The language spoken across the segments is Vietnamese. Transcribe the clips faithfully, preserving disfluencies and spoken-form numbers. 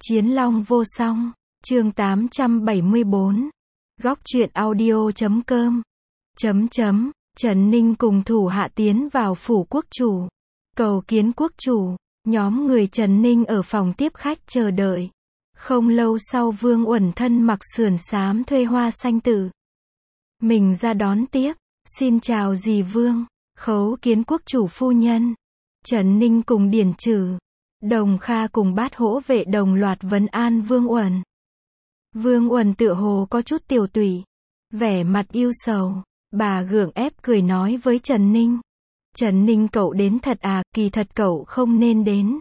Chiến Long vô song, chương tám trăm bảy mươi bốn. Góc truyện audio chấm com. Chấm chấm, Trần Ninh cùng thủ hạ tiến vào phủ quốc chủ. Cầu kiến quốc chủ, nhóm người Trần Ninh ở phòng tiếp khách chờ đợi. Không lâu sau Vương Uẩn thân mặc sườn xám thuê hoa xanh tử. Mình ra đón tiếp, xin chào dì Vương, khấu kiến quốc chủ phu nhân. Trần Ninh cùng Điển Trừ, Đồng Kha cùng Bát Hỗ vệ đồng loạt vấn an Vương Uẩn. Vương Uẩn tựa hồ có chút tiều tụy, vẻ mặt yêu sầu, bà gượng ép cười nói với Trần Ninh. Trần Ninh cậu đến thật à, kỳ thật cậu không nên đến.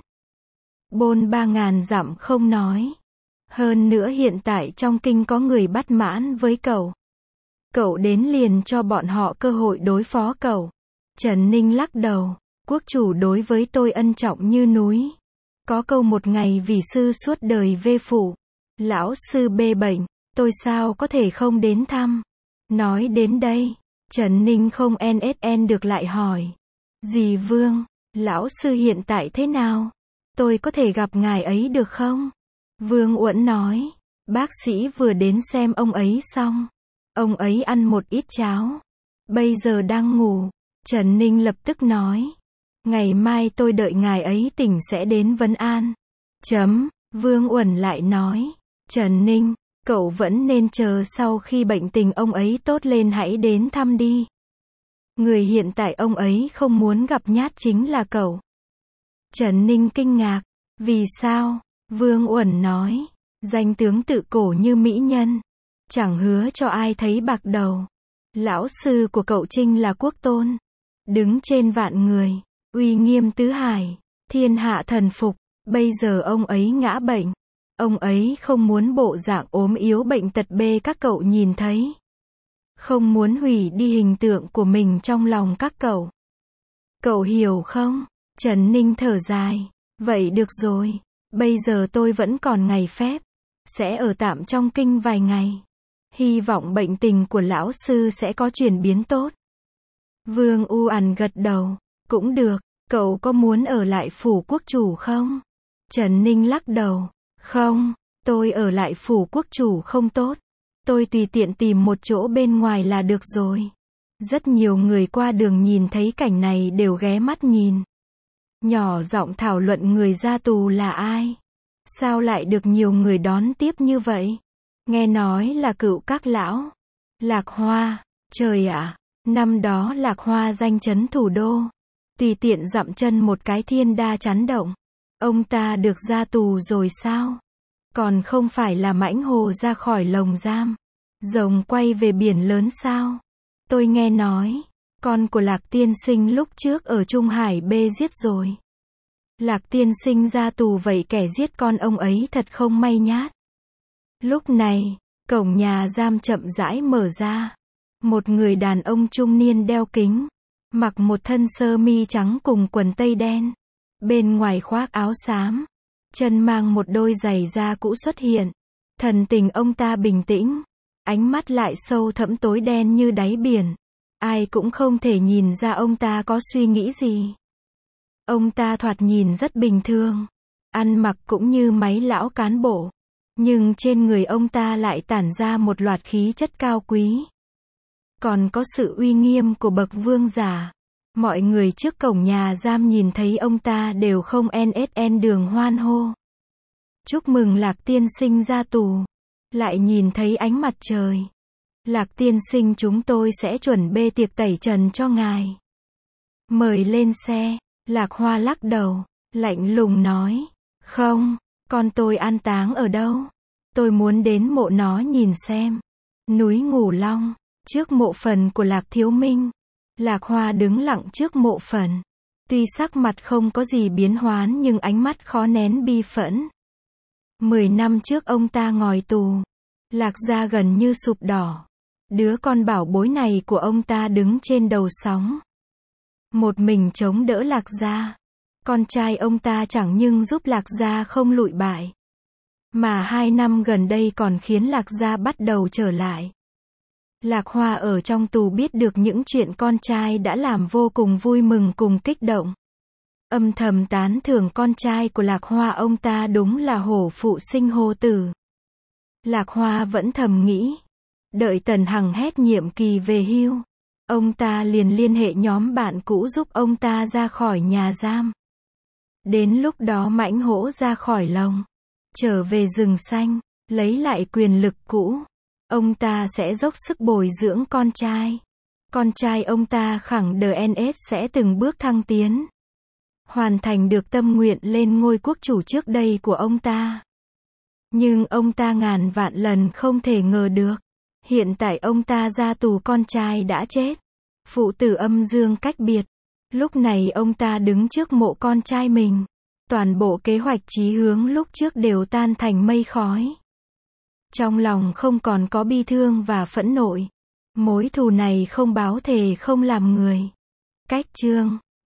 Bôn ba ngàn dặm không nói. Hơn nữa hiện tại trong kinh có người bất mãn với cậu. Cậu đến liền cho bọn họ cơ hội đối phó cậu. Trần Ninh lắc đầu, quốc chủ đối với tôi ân trọng như núi. Có câu một ngày vì sư suốt đời vê phủ. Lão sư bê bệnh, tôi sao có thể không đến thăm. Nói đến đây, Trần Ninh không en ét en được lại hỏi. Dì Vương, lão sư hiện tại thế nào? Tôi có thể gặp ngài ấy được không? Vương Uẩn nói, bác sĩ vừa đến xem ông ấy xong. Ông ấy ăn một ít cháo. Bây giờ đang ngủ. Trần Ninh lập tức nói. Ngày mai tôi đợi ngài ấy tỉnh sẽ đến vấn an. Chấm, Vương Uẩn lại nói. Trần Ninh, cậu vẫn nên chờ sau khi bệnh tình ông ấy tốt lên hãy đến thăm đi. Người hiện tại ông ấy không muốn gặp nhát chính là cậu. Trần Ninh kinh ngạc. Vì sao? Vương Uẩn nói. Danh tướng tự cổ như mỹ nhân. Chẳng hứa cho ai thấy bạc đầu. Lão sư của cậu Trinh là quốc tôn. Đứng trên vạn người. Uy nghiêm tứ hải. Thiên hạ thần phục. Bây giờ ông ấy ngã bệnh. Ông ấy không muốn bộ dạng ốm yếu bệnh tật bê các cậu nhìn thấy. Không muốn hủy đi hình tượng của mình trong lòng các cậu. Cậu hiểu không? Trần Ninh thở dài. Vậy được rồi. Bây giờ tôi vẫn còn ngày phép. Sẽ ở tạm trong kinh vài ngày. Hy vọng bệnh tình của lão sư sẽ có chuyển biến tốt. Vương U ẩn gật đầu. Cũng được. Cậu có muốn ở lại phủ quốc chủ không? Trần Ninh lắc đầu. Không, tôi ở lại phủ quốc chủ không tốt. Tôi tùy tiện tìm một chỗ bên ngoài là được rồi. Rất nhiều người qua đường nhìn thấy cảnh này đều ghé mắt nhìn. Nhỏ giọng thảo luận người ra tù là ai. Sao lại được nhiều người đón tiếp như vậy? Nghe nói là cựu các lão. Lạc Hoa, trời ạ, năm đó Lạc Hoa danh chấn thủ đô. Tùy tiện dậm chân một cái thiên đa chấn động. Ông ta được ra tù rồi sao? Còn không phải là mãnh hồ ra khỏi lồng giam. Rồng quay về biển lớn sao? Tôi nghe nói, con của Lạc tiên sinh lúc trước ở Trung Hải bê giết rồi. Lạc tiên sinh ra tù vậy kẻ giết con ông ấy thật không may nhát. Lúc này, cổng nhà giam chậm rãi mở ra. Một người đàn ông trung niên đeo kính, mặc một thân sơ mi trắng cùng quần tây đen. Bên ngoài khoác áo xám, chân mang một đôi giày da cũ xuất hiện. Thần tình ông ta bình tĩnh, ánh mắt lại sâu thẫm tối đen như đáy biển. Ai cũng không thể nhìn ra ông ta có suy nghĩ gì. Ông ta thoạt nhìn rất bình thường, ăn mặc cũng như mấy lão cán bộ. Nhưng trên người ông ta lại tản ra một loạt khí chất cao quý. Còn có sự uy nghiêm của bậc vương giả. Mọi người trước cổng nhà giam nhìn thấy ông ta đều không en ét en đường hoan hô. Chúc mừng Lạc tiên sinh ra tù. Lại nhìn thấy ánh mặt trời. Lạc tiên sinh chúng tôi sẽ chuẩn bê tiệc tẩy trần cho ngài. Mời lên xe. Lạc Hoa lắc đầu, lạnh lùng nói. Không, con tôi an táng ở đâu? Tôi muốn đến mộ nó nhìn xem. Núi Ngủ Long, trước mộ phần của Lạc Thiếu Minh. Lạc Hoa đứng lặng trước mộ phần. Tuy sắc mặt không có gì biến hóa nhưng ánh mắt khó nén bi phẫn. Mười năm trước ông ta ngồi tù. Lạc gia gần như sụp đổ. Đứa con bảo bối này của ông ta đứng trên đầu sóng. Một mình chống đỡ Lạc gia. Con trai ông ta chẳng nhưng giúp Lạc gia không lụi bại. Mà hai năm gần đây còn khiến Lạc gia bắt đầu trở lại. Lạc Hoa ở trong tù biết được những chuyện con trai đã làm vô cùng vui mừng cùng kích động. Âm thầm tán thưởng con trai của Lạc Hoa, ông ta đúng là hổ phụ sinh hổ tử. Lạc Hoa vẫn thầm nghĩ, đợi Tần Hằng hết nhiệm kỳ về hưu, ông ta liền liên hệ nhóm bạn cũ giúp ông ta ra khỏi nhà giam. Đến lúc đó mãnh hổ ra khỏi lồng, trở về rừng xanh, lấy lại quyền lực cũ, ông ta sẽ dốc sức bồi dưỡng con trai. Con trai ông ta khẳng đê en ét sẽ từng bước thăng tiến, hoàn thành được tâm nguyện lên ngôi quốc chủ trước đây của ông ta. Nhưng ông ta ngàn vạn lần không thể ngờ được, hiện tại ông ta ra tù, con trai đã chết, phụ tử âm dương cách biệt. Lúc này ông ta đứng trước mộ con trai mình, toàn bộ kế hoạch chí hướng lúc trước đều tan thành mây khói. Trong lòng không còn có bi thương và phẫn nộ. Mối thù này không báo thề không làm người. Cách chương